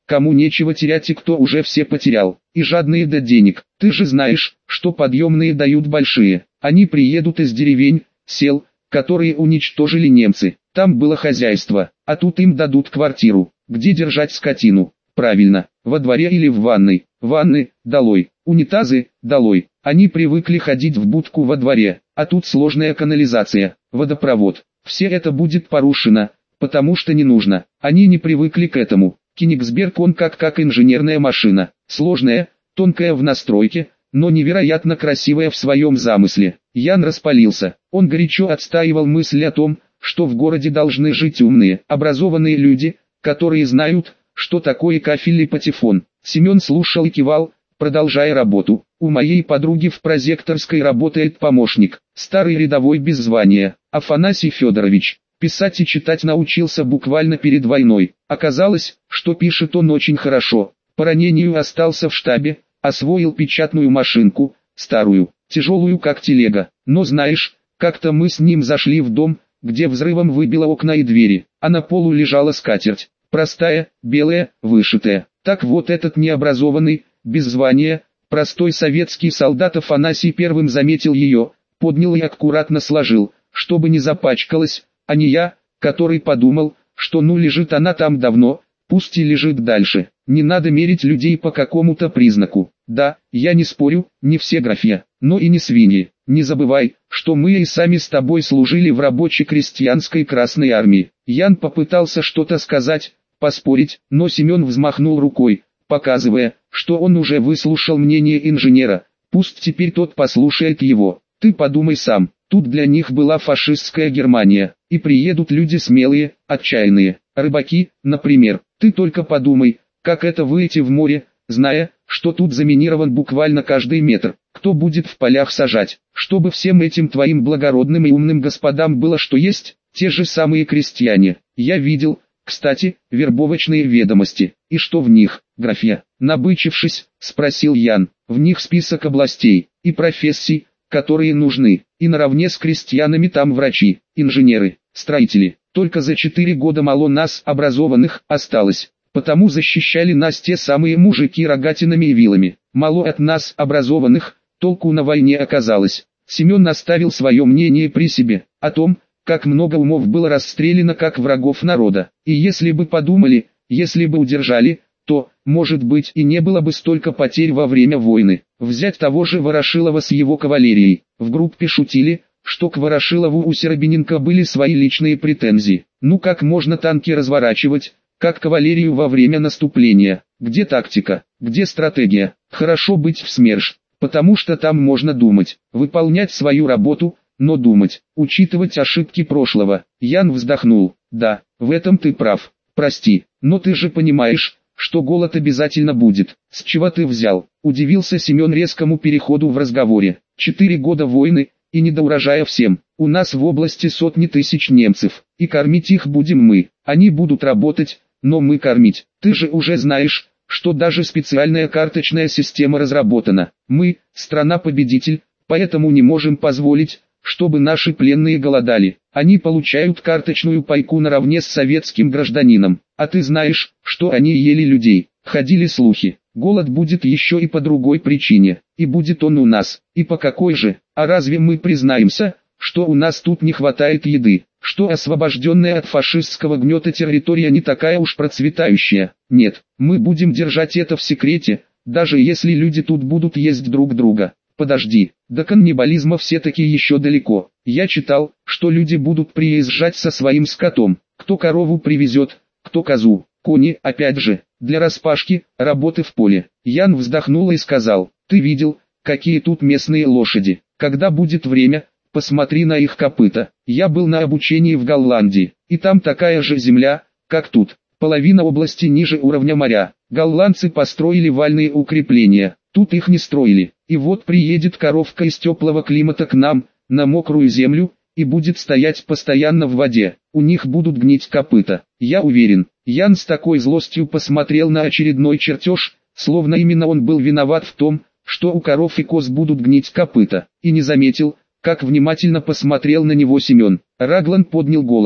кому нечего терять и кто уже все потерял, и жадные до денег. Ты же знаешь, что подъемные дают большие. Они приедут из деревень, сел, которые уничтожили немцы. Там было хозяйство, а тут им дадут квартиру, где держать скотину. Правильно, во дворе или в ванной. Ванны, долой, унитазы, долой. Они привыкли ходить в будку во дворе, а тут сложная канализация, водопровод. Все это будет порушено, потому что не нужно. Они не привыкли к этому. Кенигсберг он как как инженерная машина, сложная, тонкая в настройке, но невероятно красивая в своем замысле. Ян распалился. Он горячо отстаивал мысль о том, что в городе должны жить умные, образованные люди, которые знают, что такое кафель и патефон. Семен слушал и кивал, продолжая работу. У моей подруги в прозекторской работает помощник, старый рядовой без звания, Афанасий Федорович. Писать и читать научился буквально перед войной. Оказалось, что пишет он очень хорошо. По ранению остался в штабе, освоил печатную машинку, старую, тяжелую как телега. Но знаешь, как-то мы с ним зашли в дом, где взрывом выбило окна и двери, а на полу лежала скатерть. Простая, белая, вышитая. Так вот этот необразованный, без звания, простой советский солдат Афанасий первым заметил ее, поднял и аккуратно сложил, чтобы не запачкалась, а не я, который подумал, что ну лежит она там давно, пусть и лежит дальше. Не надо мерить людей по какому-то признаку. Да, я не спорю, не все графья, но и не свиньи. Не забывай, что мы и сами с тобой служили в рабоче-крестьянской Красной Армии. Ян попытался что-то сказать, поспорить, но Семен взмахнул рукой, показывая, что он уже выслушал мнение инженера, пусть теперь тот послушает его. Ты подумай сам, тут для них была фашистская Германия, и приедут люди смелые, отчаянные, рыбаки, например. Ты только подумай, как это выйти в море, зная, что тут заминирован буквально каждый метр. Кто будет в полях сажать, чтобы всем этим твоим благородным и умным господам было что есть? Те же самые крестьяне. Я видел, кстати, вербовочные ведомости. И что в них, графья? Набычившись, спросил Ян. В них список областей и профессий, которые нужны. И наравне с крестьянами там врачи, инженеры, строители. Только за четыре года мало нас, образованных, осталось. Потому защищали нас те самые мужики рогатинами и вилами. Мало от нас, образованных, толку на войне оказалось. Семен оставил свое мнение при себе, о том, как много умов было расстреляно как врагов народа. И если бы подумали, если бы удержали, то, может быть, и не было бы столько потерь во время войны. Взять того же Ворошилова с его кавалерией. В группе шутили, что к Ворошилову у Серебряненко были свои личные претензии. Ну как можно танки разворачивать, как кавалерию во время наступления? Где тактика, где стратегия? Хорошо быть в СМЕРШ, потому что там можно думать, выполнять свою работу, но думать, учитывать ошибки прошлого. Ян вздохнул. Да, в этом ты прав. Прости, но ты же понимаешь, что голод обязательно будет. С чего ты взял? Удивился Семен резкому переходу в разговоре. Четыре года войны, и не до урожая всем. У нас в области сотни тысяч немцев, и кормить их будем мы. Они будут работать, но мы кормить. Ты же уже знаешь, что даже специальная карточная система разработана. Мы, страна-победитель, поэтому не можем позволить, чтобы наши пленные голодали. Они получают карточную пайку наравне с советским гражданином. А ты знаешь, что они ели людей. Ходили слухи. Голод будет еще и по другой причине. И будет он у нас. И по какой же? А разве мы признаемся, что у нас тут не хватает еды? Что освобожденная от фашистского гнета территория не такая уж процветающая? Нет, мы будем держать это в секрете, даже если люди тут будут есть друг друга. Подожди, до каннибализма все-таки еще далеко. Я читал, что люди будут приезжать со своим скотом. Кто корову привезет, кто козу, кони, опять же, для распашки, работы в поле. Ян вздохнул и сказал, ты видел, какие тут местные лошади. Когда будет время, посмотри на их копыта. Я был на обучении в Голландии, и там такая же земля, как тут. Половина области ниже уровня моря. Голландцы построили вальные укрепления, тут их не строили. И вот приедет коровка из теплого климата к нам, на мокрую землю, и будет стоять постоянно в воде. У них будут гнить копыта. Я уверен. Ян с такой злостью посмотрел на очередной чертеж, словно именно он был виноват в том, что у коров и коз будут гнить копыта. И не заметил, как внимательно посмотрел на него Семен. Раглан поднял голову.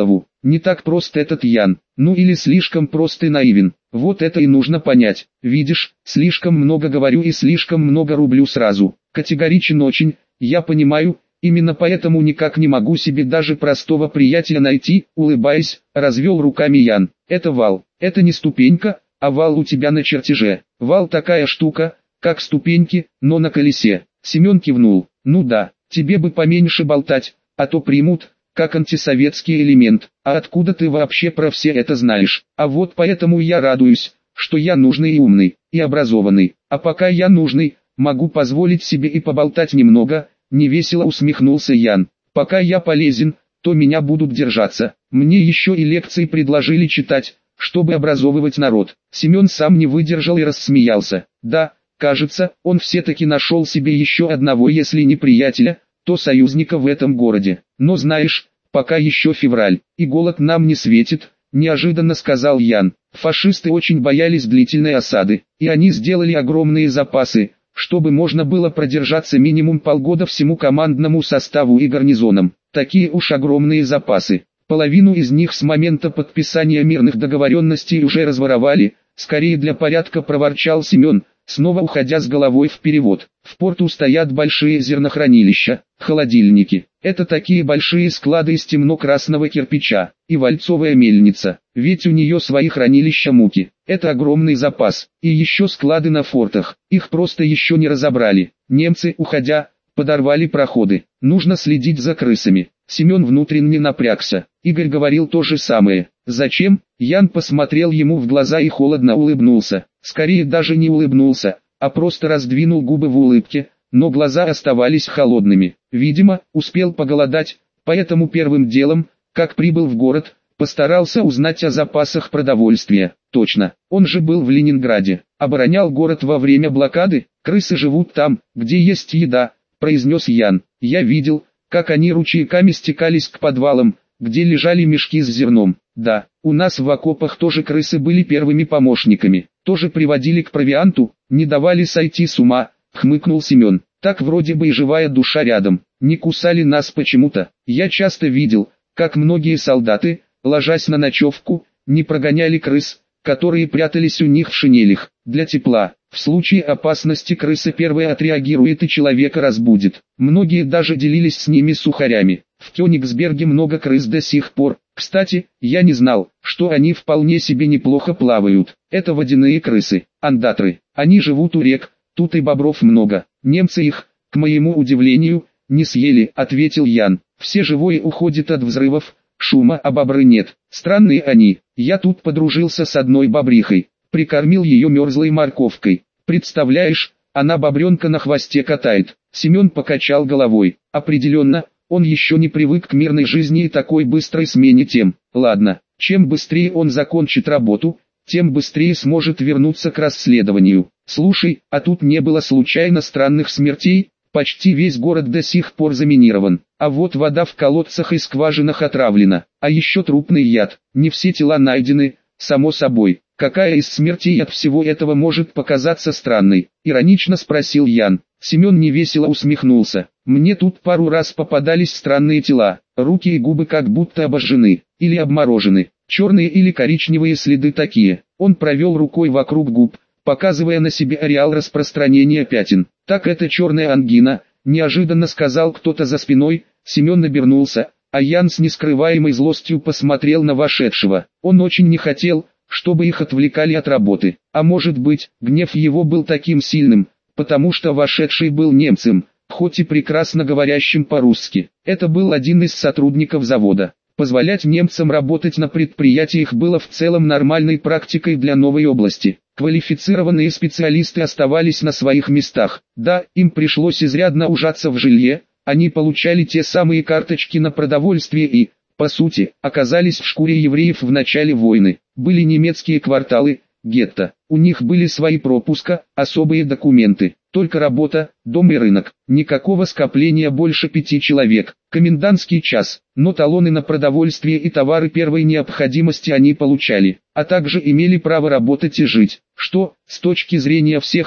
Не так прост этот Ян, ну или слишком прост и наивен. Вот это и нужно понять. Видишь, слишком много говорю и слишком много рублю сразу. Категоричен очень, я понимаю, именно поэтому никак не могу себе даже простого приятеля найти, улыбаясь, развел руками Ян. Это вал, это не ступенька, а вал у тебя на чертеже. Вал такая штука, как ступеньки, но на колесе. Семен кивнул. Ну да, тебе бы поменьше болтать, а то примут, как антисоветский элемент. А откуда ты вообще про все это знаешь? А вот поэтому я радуюсь, что я нужный и умный, и образованный. А пока я нужный, могу позволить себе и поболтать немного, невесело усмехнулся Ян. Пока я полезен, то меня будут держаться. Мне еще и лекции предложили читать, чтобы образовывать народ. Семен сам не выдержал и рассмеялся. Да, кажется, он все-таки нашел себе еще одного, если не приятеля, то союзника в этом городе. Но знаешь, пока еще февраль, и голод нам не светит, неожиданно сказал Ян. Фашисты очень боялись длительной осады, и они сделали огромные запасы, чтобы можно было продержаться минимум полгода всему командному составу и гарнизонам. Такие уж огромные запасы. Половину из них с момента подписания мирных договоренностей уже разворовали, скорее для порядка проворчал Семен, снова уходя с головой в перевод. В порту стоят большие зернохранилища, холодильники. Это такие большие склады из темно-красного кирпича, и вальцовая мельница, ведь у нее свои хранилища муки. Это огромный запас, и еще склады на фортах, их просто еще не разобрали. Немцы, уходя, подорвали проходы. Нужно следить за крысами. Семен внутренне напрягся. Игорь говорил то же самое. Зачем? Ян посмотрел ему в глаза и холодно улыбнулся. Скорее даже не улыбнулся, а просто раздвинул губы в улыбке, но глаза оставались холодными. Видимо, успел поголодать, поэтому первым делом, как прибыл в город, постарался узнать о запасах продовольствия. Точно, он же был в Ленинграде, оборонял город во время блокады. Крысы живут там, где есть еда, произнес Ян. Я видел, как они ручейками стекались к подвалам, где лежали мешки с зерном. Да, у нас в окопах тоже крысы были первыми помощниками, тоже приводили к провианту, не давали сойти с ума, хмыкнул Семен. Так вроде бы и живая душа рядом, не кусали нас почему-то. Я часто видел, как многие солдаты, ложась на ночевку, не прогоняли крыс, которые прятались у них в шинелях, для тепла. В случае опасности крыса первая отреагирует и человека разбудит. Многие даже делились с ними сухарями. В Кёнигсберге много крыс до сих пор. Кстати, я не знал, что они вполне себе неплохо плавают. Это водяные крысы, андатры. Они живут у рек, тут и бобров много. Немцы их, к моему удивлению, не съели, ответил Ян. Все живое уходит от взрывов, шума, а бобры нет. Странные они. Я тут подружился с одной бобрихой. Прикормил ее мерзлой морковкой. Представляешь, она бобренка на хвосте катает. Семен покачал головой. Определенно, он еще не привык к мирной жизни и такой быстрой смене тем. Ладно, чем быстрее он закончит работу, тем быстрее сможет вернуться к расследованию. Слушай, а тут не было случайно странных смертей? Почти весь город до сих пор заминирован, а вот вода в колодцах и скважинах отравлена, а еще трупный яд. Не все тела найдены, само собой. Какая из смертей от всего этого может показаться странной? Иронично спросил Ян. Семен невесело усмехнулся. Мне тут пару раз попадались странные тела, руки и губы как будто обожжены, или обморожены, черные или коричневые следы такие. Он провел рукой вокруг губ, показывая на себе ареал распространения пятен. Так это черная ангина, неожиданно сказал кто-то за спиной. Семен обернулся, а Ян с нескрываемой злостью посмотрел на вошедшего. Он очень не хотел, чтобы их отвлекали от работы. А может быть, гнев его был таким сильным, потому что вошедший был немцем, хоть и прекрасно говорящим по-русски. Это был один из сотрудников завода. Позволять немцам работать на предприятиях было в целом нормальной практикой для новой области. Квалифицированные специалисты оставались на своих местах. Да, им пришлось изрядно ужаться в жилье, они получали те самые карточки на продовольствие и, по сути, оказались в шкуре евреев в начале войны. Были немецкие кварталы, гетто. У них были свои пропуска, особые документы. Только работа, дом и рынок. Никакого скопления больше пяти человек. Комендантский час. Но талоны на продовольствие и товары первой необходимости они получали. А также имели право работать и жить. Что, с точки зрения всех,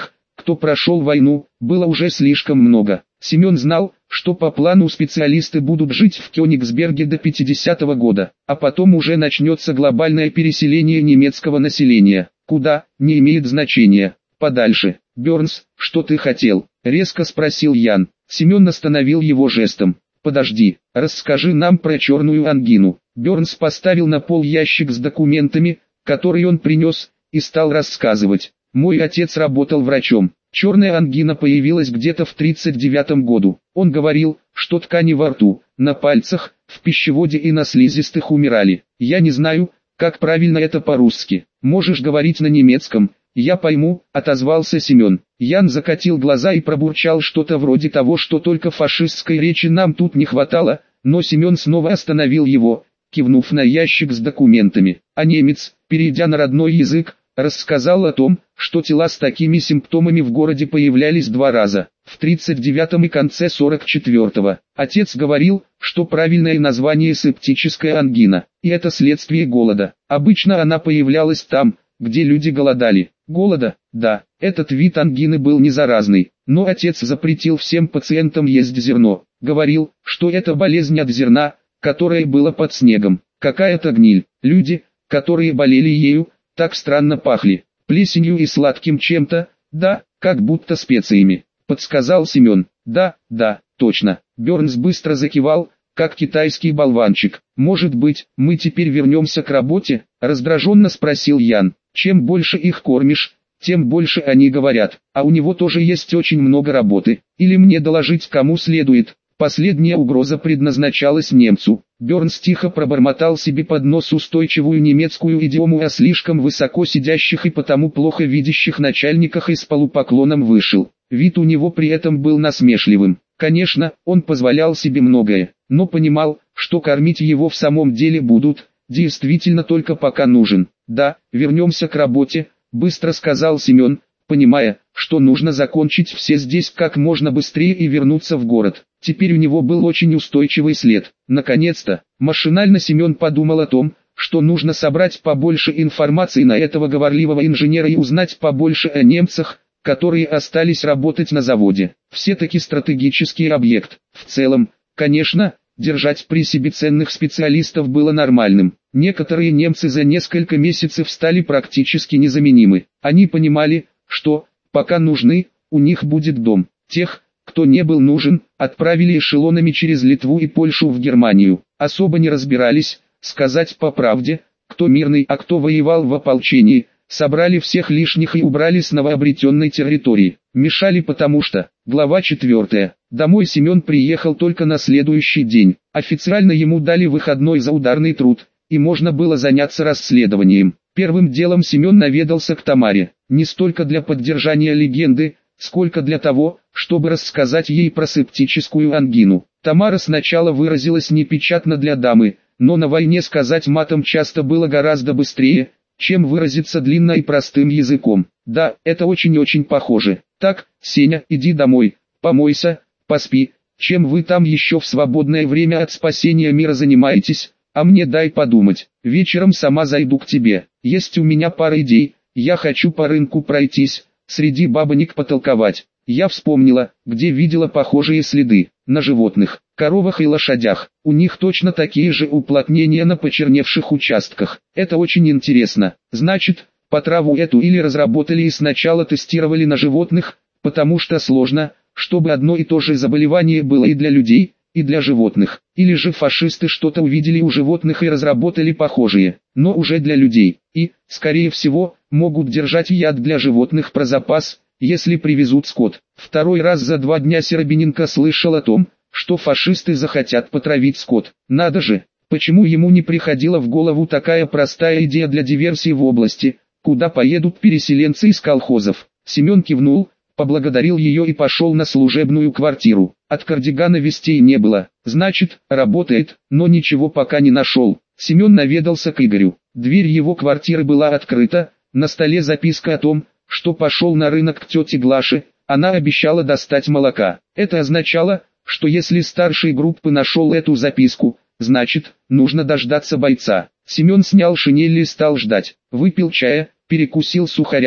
кто прошел войну, было уже слишком много. Семен знал, что по плану специалисты будут жить в Кёнигсберге до пятидесятого года, а потом уже начнется глобальное переселение немецкого населения. Куда, не имеет значения. Подальше. «Бёрнс, что ты хотел?» — резко спросил Ян. Семен остановил его жестом. «Подожди, расскажи нам про черную ангину». Бёрнс поставил на пол ящик с документами, которые он принес, и стал рассказывать. «Мой отец работал врачом. Черная ангина появилась где-то в тридцать девятом году. Он говорил, что ткани во рту, на пальцах, в пищеводе и на слизистых умирали. Я не знаю, как правильно это по-русски. Можешь говорить на немецком?» «Я пойму», — отозвался Семен. Ян закатил глаза и пробурчал что-то вроде того, что только фашистской речи нам тут не хватало, но Семен снова остановил его, кивнув на ящик с документами. А немец, перейдя на родной язык, рассказал о том, что тела с такими симптомами в городе появлялись два раза, в тридцать девятом и конце сорок четвёртого. Отец говорил, что правильное название септическая ангина, и это следствие голода. Обычно она появлялась там, где люди голодали. Голода, да, этот вид ангины был не заразный, но отец запретил всем пациентам есть зерно. Говорил, что это болезнь от зерна, которое было под снегом. Какая-то гниль. Люди, которые болели ею, так странно пахли. Плесенью и сладким чем-то, да, как будто специями. Подсказал Семен. Да, да, точно. Бёрнс быстро закивал, как китайский болванчик. «Может быть, мы теперь вернемся к работе?» — раздраженно спросил Ян. «Чем больше их кормишь, тем больше они говорят, а у него тоже есть очень много работы. Или мне доложить кому следует?» Последняя угроза предназначалась немцу. Бёрнс тихо пробормотал себе под нос устойчивую немецкую идиому о слишком высоко сидящих и потому плохо видящих начальниках и с полупоклоном вышел. Вид у него при этом был насмешливым. Конечно, он позволял себе многое, но понимал, что кормить его в самом деле будут, действительно только пока нужен. «Да, вернемся к работе», — быстро сказал Семен, понимая, что нужно закончить все здесь как можно быстрее и вернуться в город. Теперь у него был очень устойчивый след. Наконец-то, машинально Семен подумал о том, что нужно собрать побольше информации на этого говорливого инженера и узнать побольше о немцах, которые остались работать на заводе. Все-таки стратегический объект. В целом, конечно, держать при себе ценных специалистов было нормальным. Некоторые немцы за несколько месяцев стали практически незаменимы. Они понимали, что, пока нужны, у них будет дом. Тех, кто не был нужен, отправили эшелонами через Литву и Польшу в Германию. Особо не разбирались, сказать по правде, кто мирный, а кто воевал в ополчении. Собрали всех лишних и убрали с новообретенной территории. Мешали потому что, глава четвертая. Домой Семен приехал только на следующий день. Официально ему дали выходной за ударный труд, и можно было заняться расследованием. Первым делом Семен наведался к Тамаре. Не столько для поддержания легенды, сколько для того, чтобы рассказать ей про септическую ангину. Тамара сначала выразилась непечатно для дамы, но на войне сказать матом часто было гораздо быстрее, чем выразиться длинно и простым языком. Да, это очень-очень похоже. Так, Сеня, иди домой, помойся, поспи, чем вы там еще в свободное время от спасения мира занимаетесь, а мне дай подумать. Вечером сама зайду к тебе. Есть у меня пара идей, я хочу по рынку пройтись, среди бабонек потолковать. Я вспомнила, где видела похожие следы, на животных, коровах и лошадях. У них точно такие же уплотнения на почерневших участках. Это очень интересно. Значит, по траву эту или разработали и сначала тестировали на животных, потому что сложно, чтобы одно и то же заболевание было и для людей, и для животных. Или же фашисты что-то увидели у животных и разработали похожие, но уже для людей. И, скорее всего, могут держать яд для животных про запас, если привезут скот. Второй раз за два дня Серебряненко слышал о том, что фашисты захотят потравить скот. Надо же, почему ему не приходила в голову такая простая идея для диверсии в области, куда поедут переселенцы из колхозов. Семен кивнул, поблагодарил ее и пошел на служебную квартиру. От Кардигана вестей не было. Значит, работает, но ничего пока не нашел. Семен наведался к Игорю. Дверь его квартиры была открыта, на столе записка о том, что пошел на рынок к тете Глаше, она обещала достать молока. Это означало, что если старший группы нашел эту записку, значит, нужно дождаться бойца. Семен снял шинель и стал ждать. Выпил чая, перекусил сухарями,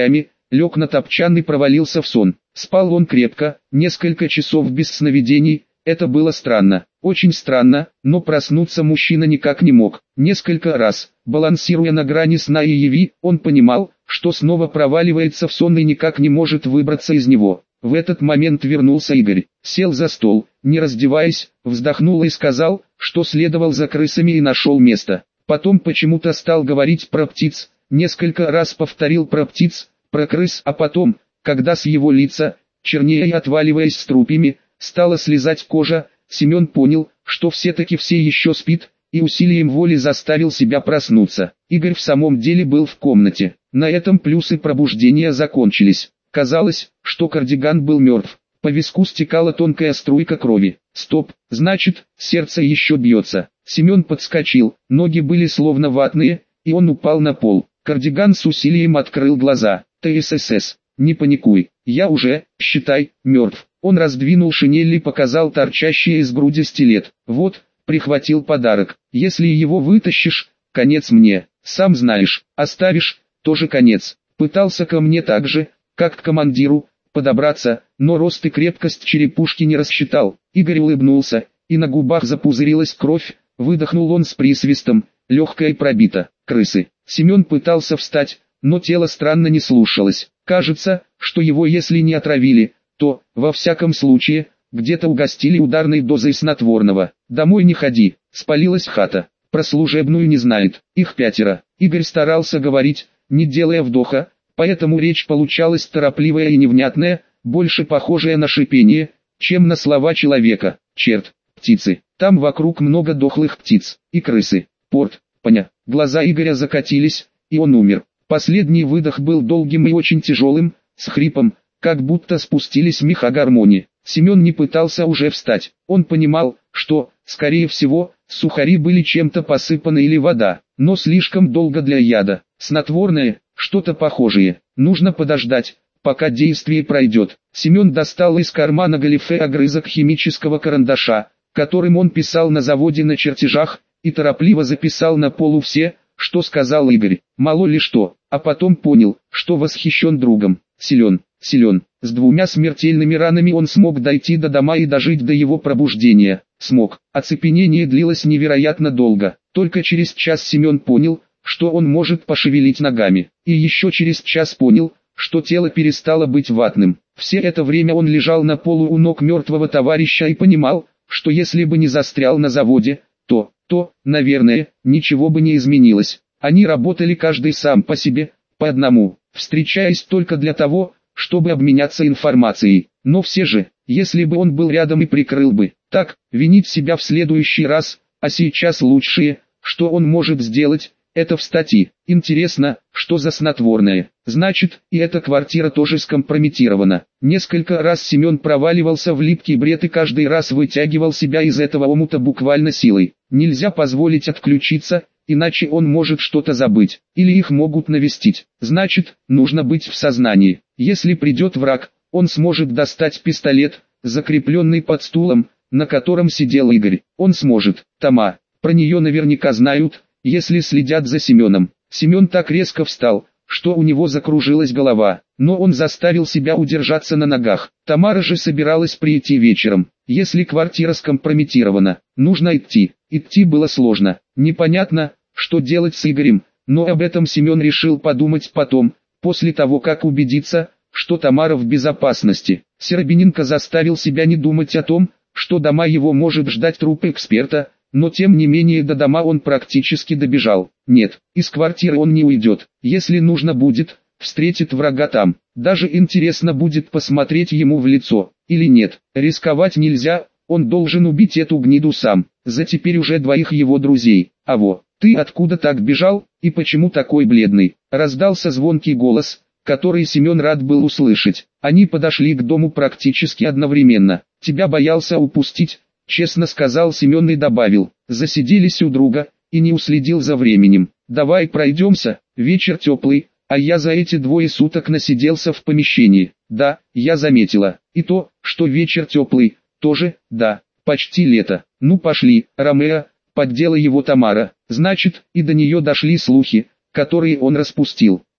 лег на топчан и провалился в сон. Спал он крепко, несколько часов без сновидений. Это было странно, очень странно, но проснуться мужчина никак не мог. Несколько раз, балансируя на грани сна и яви, он понимал, что снова проваливается в сон и никак не может выбраться из него. В этот момент вернулся Игорь, сел за стол, не раздеваясь, вздохнул и сказал, что следовал за крысами и нашел место. Потом почему-то стал говорить про птиц, несколько раз повторил про птиц, про крыс, а потом, когда с его лица, чернея и отваливаясь струпьями, стала слезать кожа, Семен понял, что все-таки все еще спит, и усилием воли заставил себя проснуться. Игорь в самом деле был в комнате. На этом плюсы пробуждения закончились. Казалось, что кардиган был мертв. По виску стекала тонкая струйка крови. Стоп, значит, сердце еще бьется. Семен подскочил, ноги были словно ватные, и он упал на пол. Кардиган с усилием открыл глаза. «ТСС, не паникуй, я уже, считай, мертв». Он раздвинул шинель и показал торчащий из груди стилет. «Вот, прихватил подарок. Если его вытащишь, конец мне. Сам знаешь, оставишь, тоже конец». Пытался ко мне так же, как к командиру, подобраться, но рост и крепкость черепушки не рассчитал. Игорь улыбнулся, и на губах запузырилась кровь, выдохнул он с присвистом, легкое пробито. Крысы. Семен пытался встать, но тело странно не слушалось. Кажется, что его если не отравили, то, во всяком случае, где-то угостили ударной дозой снотворного. «Домой не ходи, спалилась хата». Про служебную не знает, их пятеро. Игорь старался говорить, не делая вдоха, поэтому речь получалась торопливая и невнятная, больше похожая на шипение, чем на слова человека. Черт, птицы, там вокруг много дохлых птиц, и крысы. Порт, поня. Глаза Игоря закатились, и он умер. Последний выдох был долгим и очень тяжелым, с хрипом, как будто спустились мехагармони. Семен не пытался уже встать, он понимал, что, скорее всего, сухари были чем-то посыпаны или вода, но слишком долго для яда. Снотворное, что-то похожее, нужно подождать, пока действие пройдет. Семен достал из кармана галифе огрызок химического карандаша, которым он писал на заводе на чертежах, и торопливо записал на полу все, что сказал Игорь, мало ли что, а потом понял, что восхищен другом. Силен, силен, с двумя смертельными ранами он смог дойти до дома и дожить до его пробуждения. Смог. Оцепенение длилось невероятно долго. Только через час Семен понял, что он может пошевелить ногами. И еще через час понял, что тело перестало быть ватным. Все это время он лежал на полу у ног мертвого товарища и понимал, что если бы не застрял на заводе, то, то, наверное, ничего бы не изменилось. Они работали каждый сам по себе, по одному, встречаясь только для того, чтобы обменяться информацией. Но все же, если бы он был рядом и прикрыл бы, так, винить себя в следующий раз, а сейчас лучшее, что он может сделать, это встать и, интересно, что за снотворное, значит, и эта квартира тоже скомпрометирована. Несколько раз Семен проваливался в липкий бред и каждый раз вытягивал себя из этого омута буквально силой. Нельзя позволить отключиться, иначе он может что-то забыть, или их могут навестить. Значит, нужно быть в сознании. Если придет враг, он сможет достать пистолет, закрепленный под стулом, на котором сидел Игорь. Он сможет. Тома, про нее наверняка знают, если следят за Семеном. Семен так резко встал, что у него закружилась голова, но он заставил себя удержаться на ногах. Тамара же собиралась прийти вечером. Если квартира скомпрометирована, нужно идти. Идти было сложно. Непонятно, что делать с Игорем, но об этом Семен решил подумать потом, после того как убедится, что Тамара в безопасности. Серебряненко заставил себя не думать о том, что дома его может ждать труп эксперта, но тем не менее до дома он практически добежал. Нет, из квартиры он не уйдет. Если нужно будет, встретит врага там. Даже интересно будет посмотреть ему в лицо, или нет. Рисковать нельзя, он должен убить эту гниду сам, за теперь уже двоих его друзей. Аво, ты откуда так бежал, и почему такой бледный? Раздался звонкий голос, который Семен рад был услышать. Они подошли к дому практически одновременно. Тебя боялся упустить, честно сказал Семен и добавил, засиделись у друга, и не уследил за временем. Давай пройдемся, вечер теплый, а я за эти двое суток насиделся в помещении. Да, я заметила, и то, что вечер теплый, тоже, да, почти лето. Ну пошли, Ромео, поддела его Тамара, значит, и до нее дошли слухи, которые он распустил.